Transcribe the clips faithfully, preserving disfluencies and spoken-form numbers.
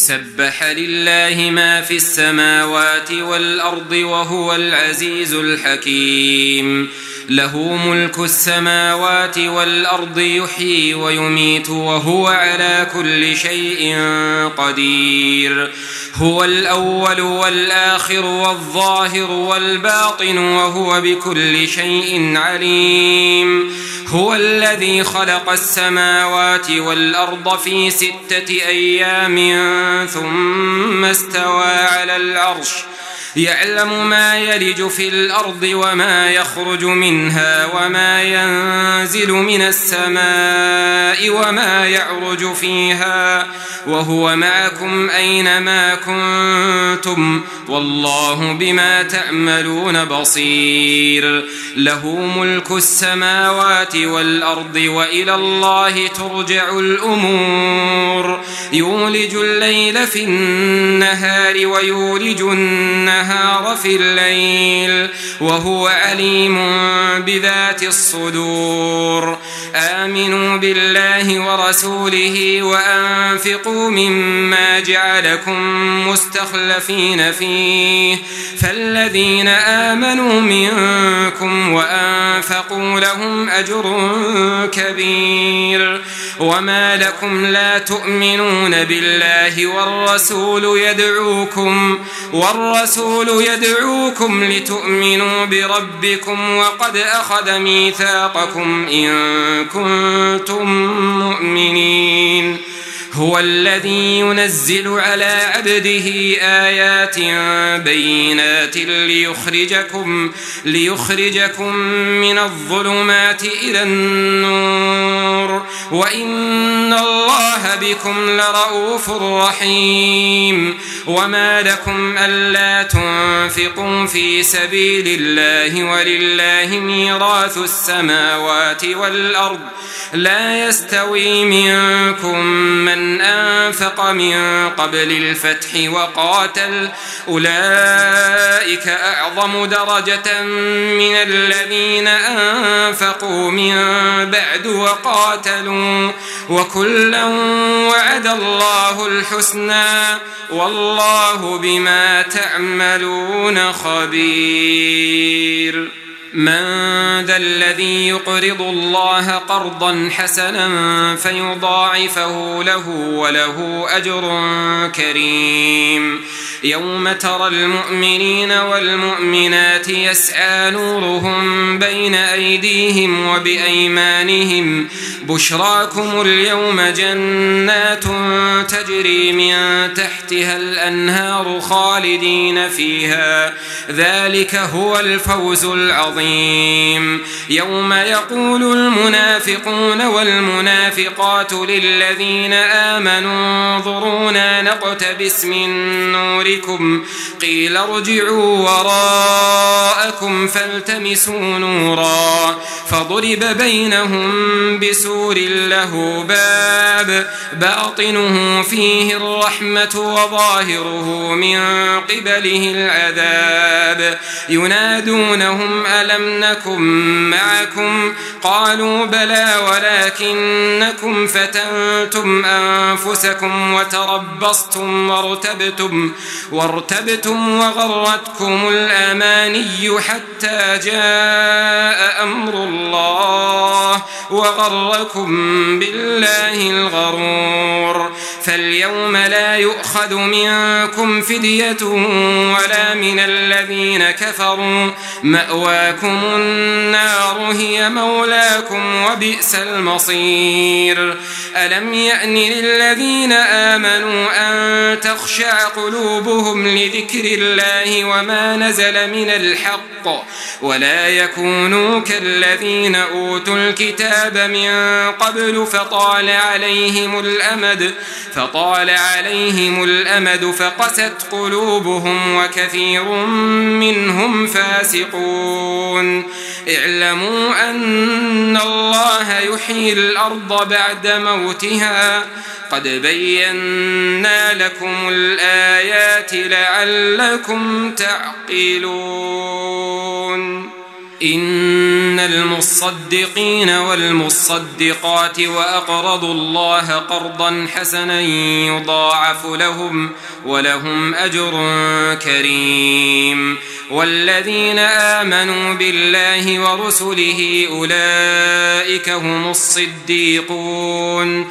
سبح لله ما في السماوات والأرض وهو العزيز الحكيم له ملك السماوات والأرض يحيي ويميت وهو على كل شيء قدير هو الأول والآخر والظاهر والباطن وهو بكل شيء عليم هو الذي خلق السماوات والأرض في ستة أيام ثم استوى على العرش يعلم ما يلج في الأرض وما يخرج منها وما ينزل من السماء وما يعرج فيها وهو معكم أينما كنتم والله بما تعملون بصير له ملك السماوات والأرض وإلى الله ترجع الأمور يولج الليل في النهار ويولج النهار في الليل وهو عليم بذات الصدور آمنوا بالله ورسوله وأنفقوا مما جعلكم مستخلفين فيه فالذين آمنوا منكم وأنفقوا لهم أجر كبير وما لكم لا تؤمنون بالله والرسول يدعوكم والرسول يدعوكم لتؤمنوا بربكم وقد أخذ ميثاقكم إن كنتم مؤمنين هو الذي ينزل على عبده آيات بينات ليخرجكم, ليخرجكم من الظلمات إلى النور وإن الله بكم لرؤوف رحيم وما لكم ألا تنفقوا في سبيل الله ولله ميراث السماوات والأرض لا يستوي منكم من أنفق من قبل الفتح وقاتل أولئك أعظم درجة من الذين أنفقوا من بعد وقاتلوا وكلا وعد الله الحسنى والله بما تعملون خبير من ذا الذي يقرض الله قرضا حسنا فيضاعفه له وله أجر كريم يوم ترى المؤمنين والمؤمنات يسعى نورهم بين أيديهم وبأيمانهم بشراكم اليوم جنات تجري من تحتها الأنهار خالدين فيها ذلك هو الفوز العظيم يوم يقول المنافقون والمنافقات للذين آمنوا انظرونا نقتبس من نوركم قيل ارجعوا وراءكم فالتمسوا نورا فضرب بينهم بسور له باب باطنه فيه الرحمة وظاهره من قبله العذاب ينادونهم ألم نكن معكم قالوا بلى ولكنكم فتنتم أنفسكم وتربصتم وارتبتم, وارتبتم وغرتكم الأماني حتى جاء أمر الله وغركم بالله الغرور فاليوم لا يؤخذ منكم فدية ولا من الذين كفروا مأواكم النار هي مولاكم وبئس المصير ألم يأن للذين آمنوا أن تخشع قلوبهم لذكر الله وما نزل من الحق ولا يكونوا كالذين أوتوا الكتاب من قبل فطال عليهم الأمد فطال عليهم الأمد فقست قلوبهم وكثير منهم فاسقون اعلموا أن الله يحيي الأرض بعد موتها قد بينا لكم الآيات لعلكم تعقلون إن المصدقين والمصدقات وأقرضوا الله قرضا حسنا يضاعف لهم ولهم أجر كريم. والذين آمنوا بالله ورسله أولئك هم الصديقون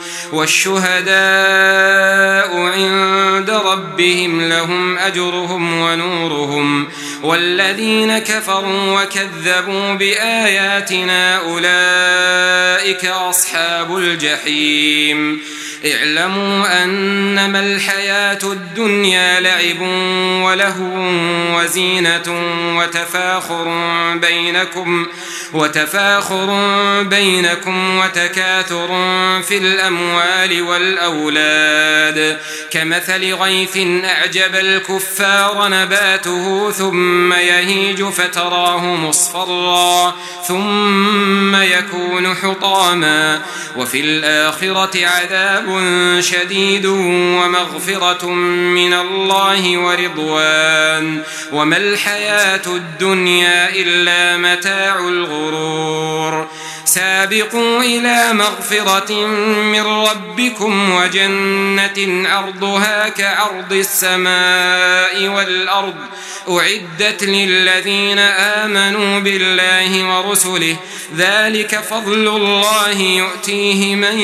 والشهداء عند ربهم لهم أجرهم ونورهم. والذين كفروا وكذبوا بآياتنا أولئك أصحاب الجحيم. اعلموا أنما الحياة الدنيا لعب ولهو وزينة وتفاخر بينكم وتفاخر بينكم وتكاثر في الأموال والأولاد كمثل غيث أعجب الكفار نباته ثم يهيج فتراه مصفرا ثم يكون حطاما وفي الآخرة عذاب شديد ومغفرة من الله ورضوان وما الحياة الدنيا إلا متاع الغرور. سابقوا إلى مغفرة من ربكم وجنة عرضها كعرض السماء والأرض أعدت للذين آمنوا بالله ورسله ذلك فضل الله يؤتيه من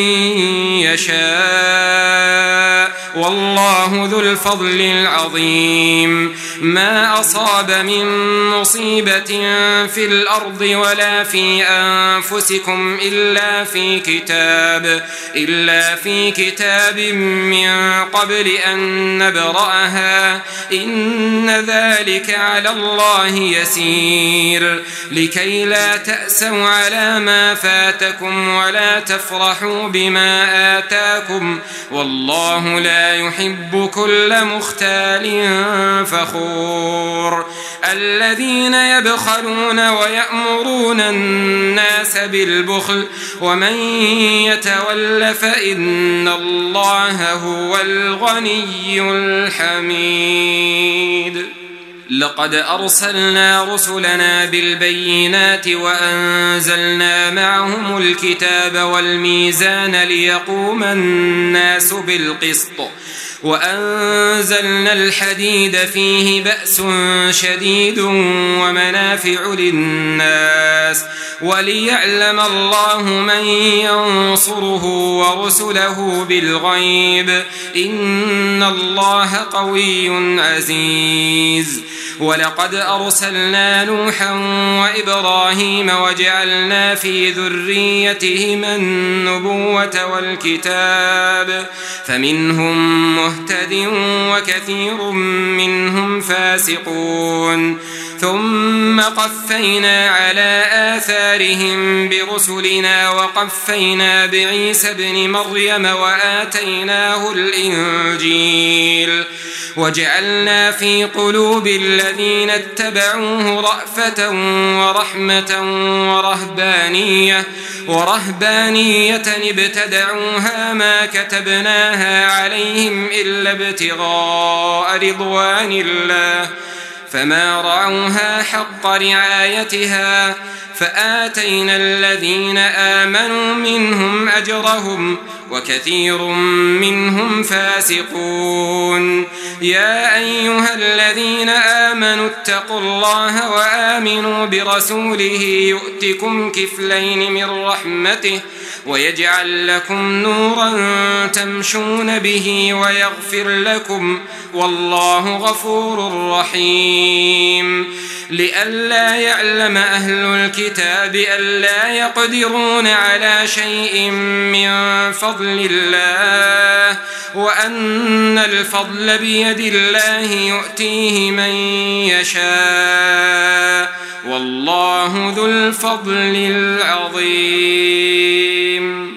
يشاء والله ذو الفضل العظيم. ما أصاب من مصيبة في الأرض ولا في أنفسكم إلا في كتاب إلا في كتاب من قبل أن نبرأها إن ذلك على الله يسير. لكي لا تأسوا على ما فاتكم ولا تفرحوا بما آتاكم والله لا يحب كل مختال فخور. الذين يبخلون ويأمرون الناس بالبخل ومن يتول فإن الله هو الغني الحميد. لقد أرسلنا رسلنا بالبينات وأنزلنا معهم الكتاب والميزان ليقوم الناس بالقسط وأنزلنا الحديد فيه بأس شديد ومنافع للناس وليعلم الله من ينصره ورسله بالغيب إن الله قوي عزيز. ولقد أرسلنا نوحا وإبراهيم وجعلنا في ذريتهما النبوة والكتاب فمنهم مهتد وكثير منهم فاسقون. ثم قفينا على آثارهم برسلنا وقفينا بعيسى ابن مريم وآتيناه الإنجيل وجعلنا في قلوب الذين اتبعوه رأفة ورحمة ورهبانية ورهبانية ابتدعوها ما كتبناها عليهم إلا ابتغاء رضوان الله فما رعوها حق رعايتها فآتينا الذين آمنوا منهم أجرهم وكثير منهم فاسقون. يا أيها الذين آمنوا اتقوا الله وآمنوا برسوله يؤتكم كفلين من رحمته ويجعل لكم نورا تمشون به ويغفر لكم والله غفور رحيم. لئلا يعلم أهل الكتاب ألا يقدرون على شيء من فضل الله وأن الفضل بيد الله يؤتيه من يشاء والله ذو الفضل العظيم.